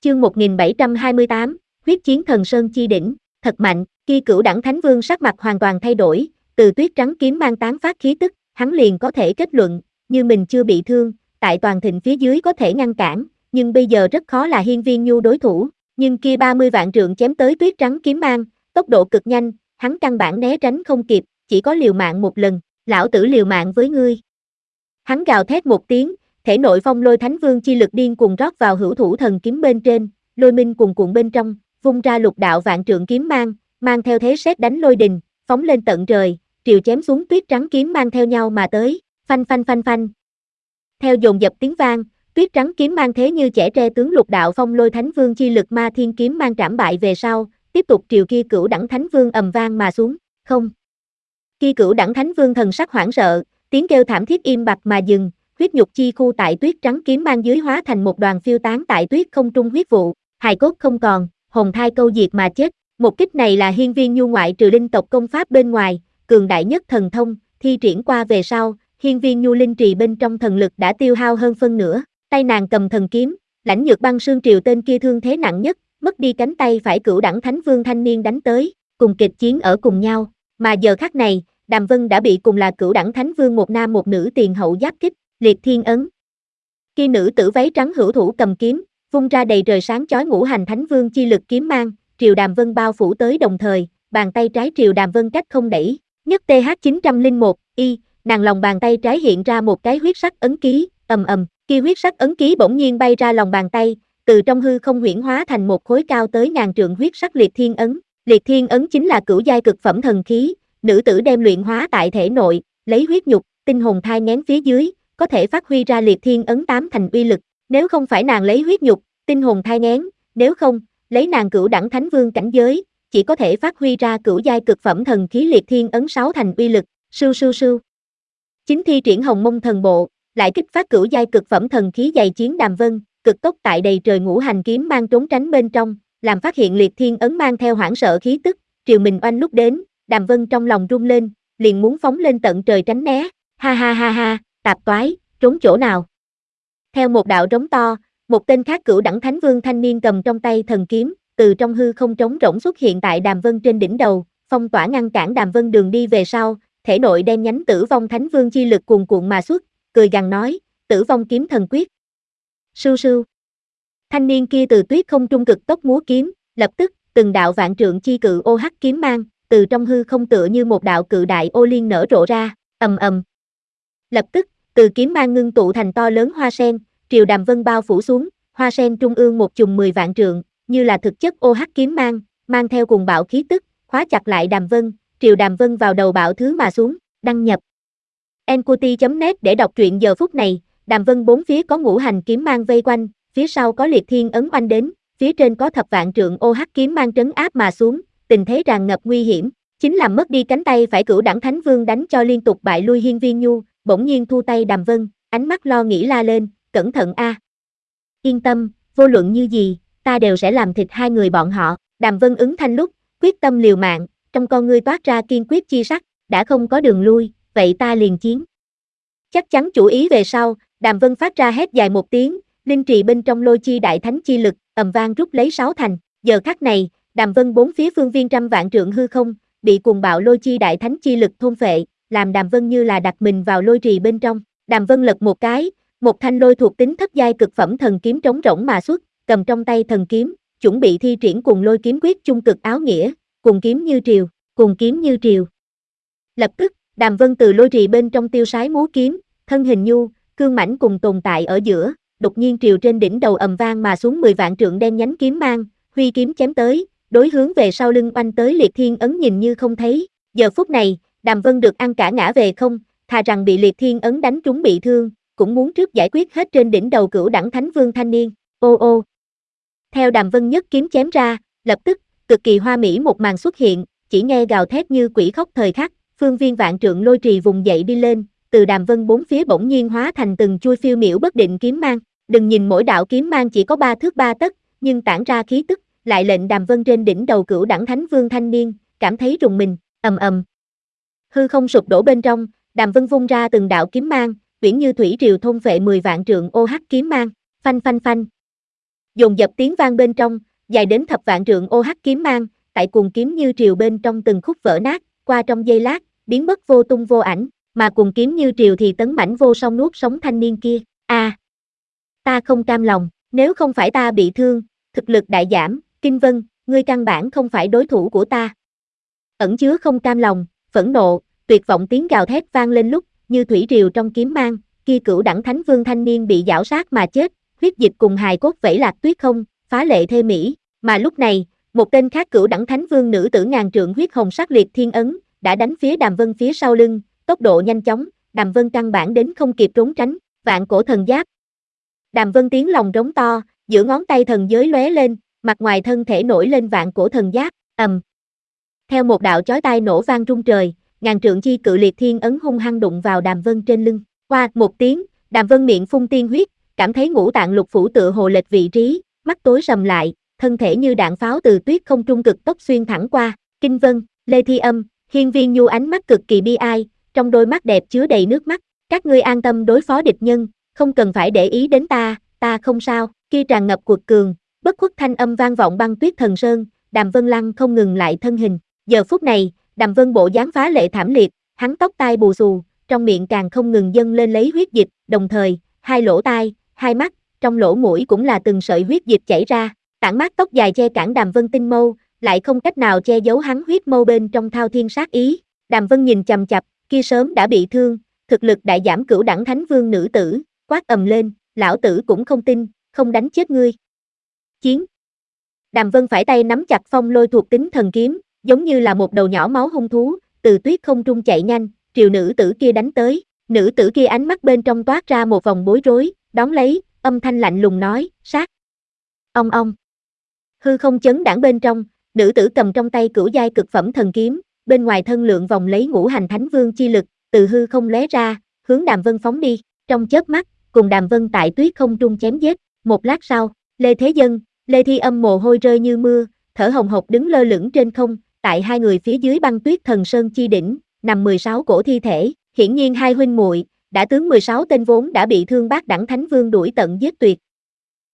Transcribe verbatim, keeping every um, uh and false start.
Chương một nghìn bảy trăm hai mươi tám, huyết chiến thần sơn chi đỉnh, thật mạnh. Khi cửu đẳng thánh vương sắc mặt hoàn toàn thay đổi, từ tuyết trắng kiếm mang tán phát khí tức, hắn liền có thể kết luận, như mình chưa bị thương, tại toàn thịnh phía dưới có thể ngăn cản, nhưng bây giờ rất khó là Hiên Viên Nhu đối thủ, nhưng kia ba mươi vạn trượng chém tới tuyết trắng kiếm mang, tốc độ cực nhanh, hắn căn bản né tránh không kịp, chỉ có liều mạng một lần, lão tử liều mạng với ngươi. Hắn gào thét một tiếng, thể nội phong lôi thánh vương chi lực điên cuồng rót vào hữu thủ thần kiếm bên trên, lôi minh cuồn cuộn bên trong, vung ra lục đạo vạn trượng kiếm mang, mang theo thế sét đánh lôi đình, phóng lên tận trời, triều chém xuống tuyết trắng kiếm mang theo nhau mà tới, phanh phanh phanh phanh. Theo dồn dập tiếng vang, tuyết trắng kiếm mang thế như chẻ tre tướng lục đạo phong lôi thánh vương chi lực ma thiên kiếm mang trảm bại về sau, tiếp tục triều kia cửu đẳng thánh vương ầm vang mà xuống, không. Kia cửu đẳng thánh vương thần sắc hoảng sợ, tiếng kêu thảm thiết im bặt mà dừng, huyết nhục chi khu tại tuyết trắng kiếm mang dưới hóa thành một đoàn phiêu tán tại tuyết không trung huyết vụ, hài cốt không còn, hồn thai câu diệt mà chết. Một kích này là Hiên Viên Nhu ngoại trừ linh tộc công pháp bên ngoài, cường đại nhất thần thông, thi triển qua về sau, Hiên Viên Nhu linh trì bên trong thần lực đã tiêu hao hơn phân nửa, tay nàng cầm thần kiếm, lãnh nhược băng sương triều tên kia thương thế nặng nhất, mất đi cánh tay phải cửu đẳng thánh vương thanh niên đánh tới, cùng kịch chiến ở cùng nhau, mà giờ khắc này, Đàm Vân đã bị cùng là cửu đẳng thánh vương một nam một nữ tiền hậu giáp kích, liệt thiên ấn. Kia nữ tử váy trắng hữu thủ cầm kiếm, vung ra đầy trời sáng chói ngũ hành thánh vương chi lực kiếm mang, triều Đàm Vân bao phủ tới đồng thời, bàn tay trái triều Đàm Vân cách không đẩy, nhất T H chín không một, y, nàng lòng bàn tay trái hiện ra một cái huyết sắc ấn ký, ầm ầm, kia huyết sắc ấn ký bỗng nhiên bay ra lòng bàn tay, từ trong hư không huyễn hóa thành một khối cao tới ngàn trượng huyết sắc liệt thiên ấn, liệt thiên ấn chính là cửu giai cực phẩm thần khí, nữ tử đem luyện hóa tại thể nội, lấy huyết nhục, tinh hồn thai nghén phía dưới, có thể phát huy ra liệt thiên ấn tám thành uy lực, nếu không phải nàng lấy huyết nhục, tinh hồn thai nghén, nếu không, lấy nàng cửu đẳng thánh vương cảnh giới, chỉ có thể phát huy ra cửu giai cực phẩm thần khí liệt thiên ấn sáu thành uy lực, sưu sưu sưu. Chính thi triển hồng mông thần bộ, lại kích phát cửu giai cực phẩm thần khí dày chiến Đàm Vân, cực tốc tại đầy trời ngũ hành kiếm mang trốn tránh bên trong, làm phát hiện liệt thiên ấn mang theo hoảng sợ khí tức, triều mình oanh lúc đến, Đàm Vân trong lòng rung lên, liền muốn phóng lên tận trời tránh né, ha ha ha ha, tạp toái, trốn chỗ nào. Theo một đạo trống to, một tên khác cửu đẳng thánh vương thanh niên cầm trong tay thần kiếm, từ trong hư không trống rỗng xuất hiện tại Đàm Vân trên đỉnh đầu, phong tỏa ngăn cản Đàm Vân đường đi về sau, thể nội đem nhánh tử vong thánh vương chi lực cuồn cuộn mà xuất, cười gằn nói, tử vong kiếm thần quyết. Sưu sưu. Thanh niên kia từ tuyết không trung cực tốc múa kiếm, lập tức, từng đạo vạn trượng chi cự ô hắc kiếm mang, từ trong hư không tựa như một đạo cự đại ô liên nở rộ ra, ầm ầm. Lập tức, từ kiếm mang ngưng tụ thành to lớn hoa sen, triều Đàm Vân bao phủ xuống, hoa sen trung ương một chùm mười vạn trượng, như là thực chất ô hắc kiếm mang, mang theo cùng bạo khí tức, khóa chặt lại Đàm Vân, triều Đàm Vân vào đầu bạo thứ mà xuống, đăng nhập. Enquity chấm net để đọc truyện giờ phút này, Đàm Vân bốn phía có ngũ hành kiếm mang vây quanh, phía sau có liệt thiên ấn oanh đến, phía trên có thập vạn trượng ô hắc kiếm mang trấn áp mà xuống, tình thế tràn ngập nguy hiểm, chính làm mất đi cánh tay phải cửu đẳng thánh vương đánh cho liên tục bại lui Hiên Viên Nhu, bỗng nhiên thu tay Đàm Vân, ánh mắt lo nghĩ la lên, cẩn thận a. Yên tâm, vô luận như gì, ta đều sẽ làm thịt hai người bọn họ. Đàm Vân ứng thanh lúc, quyết tâm liều mạng, trong con ngươi toát ra kiên quyết chi sắc, đã không có đường lui, vậy ta liền chiến. Chắc chắn chủ ý về sau, Đàm Vân phát ra hét dài một tiếng, linh trì bên trong lôi chi đại thánh chi lực, ầm vang rút lấy sáu thành, giờ khắc này, Đàm Vân bốn phía phương viên trăm vạn trượng hư không, bị cuồng bạo lôi chi đại thánh chi lực thôn phệ, làm Đàm Vân như là đặt mình vào lôi trì bên trong. Đàm Vân lật một cái, một thanh lôi thuộc tính thất giai cực phẩm thần kiếm trống rỗng mà xuất, cầm trong tay thần kiếm, chuẩn bị thi triển cùng lôi kiếm quyết chung cực áo nghĩa, cùng kiếm như triều, cùng kiếm như triều. Lập tức, Đàm Vân từ lôi trì bên trong tiêu sái múa kiếm, thân hình nhu, cương mãnh cùng tồn tại ở giữa, đột nhiên triều trên đỉnh đầu ầm vang mà xuống mười vạn trượng đen nhánh kiếm mang, huy kiếm chém tới, đối hướng về sau lưng oanh tới liệt thiên ấn nhìn như không thấy. Giờ phút này, Đàm Vân được ăn cả ngã về không, thà rằng bị liệt thiên ấn đánh trúng bị thương, cũng muốn trước giải quyết hết trên đỉnh đầu cửu đẳng thánh vương thanh niên. Ô ô. Theo Đàm Vân nhất kiếm chém ra, lập tức, cực kỳ hoa mỹ một màn xuất hiện, chỉ nghe gào thét như quỷ khóc thời khắc, phương viên vạn trượng lôi trì vùng dậy đi lên, từ Đàm Vân bốn phía bỗng nhiên hóa thành từng chui phiêu miểu bất định kiếm mang. Đừng nhìn mỗi đạo kiếm mang chỉ có ba thước ba tấc, nhưng tản ra khí tức, lại lệnh Đàm Vân trên đỉnh đầu cửu đẳng thánh vương thanh niên, cảm thấy rùng mình, ầm ầm. Hư không sụp đổ bên trong, Đàm Vân vung ra từng đạo kiếm mang, uyển như thủy triều thôn phệ mười vạn trượng ô hắc kiếm mang, phanh phanh phanh. Dồn dập tiếng vang bên trong, dài đến thập vạn trượng ô hắc kiếm mang, tại cuồng kiếm như triều bên trong từng khúc vỡ nát, qua trong giây lát, biến mất vô tung vô ảnh, mà cuồng kiếm như triều thì tấn mãnh vô song nuốt sống thanh niên kia. A, à, ta không cam lòng, nếu không phải ta bị thương, thực lực đại giảm, Kinh Vân, ngươi căn bản không phải đối thủ của ta. Ẩn chứa không cam lòng, phẫn nộ, tuyệt vọng tiếng gào thét vang lên lúc, như thủy triều trong kiếm mang, kia cửu đẳng thánh vương thanh niên bị giảo sát mà chết, huyết dịch cùng hài cốt vẩy lạc tuyết không, phá lệ thê mỹ, mà lúc này, một tên khác cửu đẳng thánh vương nữ tử ngàn trượng huyết hồng sắc liệt thiên ấn, đã đánh phía Đàm Vân phía sau lưng, tốc độ nhanh chóng, Đàm Vân căn bản đến không kịp trốn tránh, vạn cổ thần giáp. Đàm Vân tiếng lòng rống to, giữa ngón tay thần giới lóe lên, mặt ngoài thân thể nổi lên vạn cổ thần giáp, ầm. Theo một đạo chói tai nổ vang rung trời, ngàn trượng chi cự liệt thiên ấn hung hăng đụng vào Đàm Vân trên lưng. Qua một tiếng, Đàm Vân miệng phun tiên huyết, cảm thấy ngũ tạng lục phủ tựa hồ lệch vị trí, mắt tối sầm lại, thân thể như đạn pháo từ tuyết không trung cực tốc xuyên thẳng qua. Kinh Vân, Lê Thi Âm, Hiên Viên Nhu ánh mắt cực kỳ bi ai, trong đôi mắt đẹp chứa đầy nước mắt. Các ngươi an tâm đối phó địch nhân, không cần phải để ý đến ta, ta không sao. Khi tràn ngập cuột cường, bất khuất thanh âm vang vọng băng tuyết thần sơn, Đàm Vân Lăng không ngừng lại thân hình. Giờ phút này, Đàm Vân bộ dáng phá lệ thảm liệt, hắn tóc tai bù xù, trong miệng càng không ngừng dâng lên lấy huyết dịch, đồng thời, hai lỗ tai, hai mắt, trong lỗ mũi cũng là từng sợi huyết dịch chảy ra, tản mát tóc dài che cản Đàm Vân tinh mâu, lại không cách nào che giấu hắn huyết mâu bên trong thao thiên sát ý. Đàm Vân nhìn chằm chằm, kia sớm đã bị thương, thực lực đại giảm cửu đẳng thánh vương nữ tử, quát ầm lên, lão tử cũng không tin, không đánh chết ngươi. Chiến. Đàm Vân phải tay nắm chặt phong lôi thuộc tính thần kiếm, giống như là một đầu nhỏ máu hung thú, từ tuyết không trung chạy nhanh, triều nữ tử kia đánh tới. Nữ tử kia ánh mắt bên trong toát ra một vòng bối rối, đón lấy, âm thanh lạnh lùng nói, sát. Ong ong. Hư không chấn đãng bên trong, nữ tử cầm trong tay cửu giai cực phẩm thần kiếm, bên ngoài thân lượng vòng lấy ngũ hành thánh vương chi lực, từ hư không lóe ra, hướng Đàm Vân phóng đi, trong chớp mắt, cùng Đàm Vân tại tuyết không trung chém giết. Một lát sau, Lê Thế Dân, Lê Thi Âm mồ hôi rơi như mưa, thở hồng hộc đứng lơ lửng trên không, tại hai người phía dưới băng tuyết thần sơn chi đỉnh, nằm mười sáu cổ thi thể, hiển nhiên hai huynh muội đã tướng mười sáu tên vốn đã bị thương bát đẳng thánh vương đuổi tận giết tuyệt,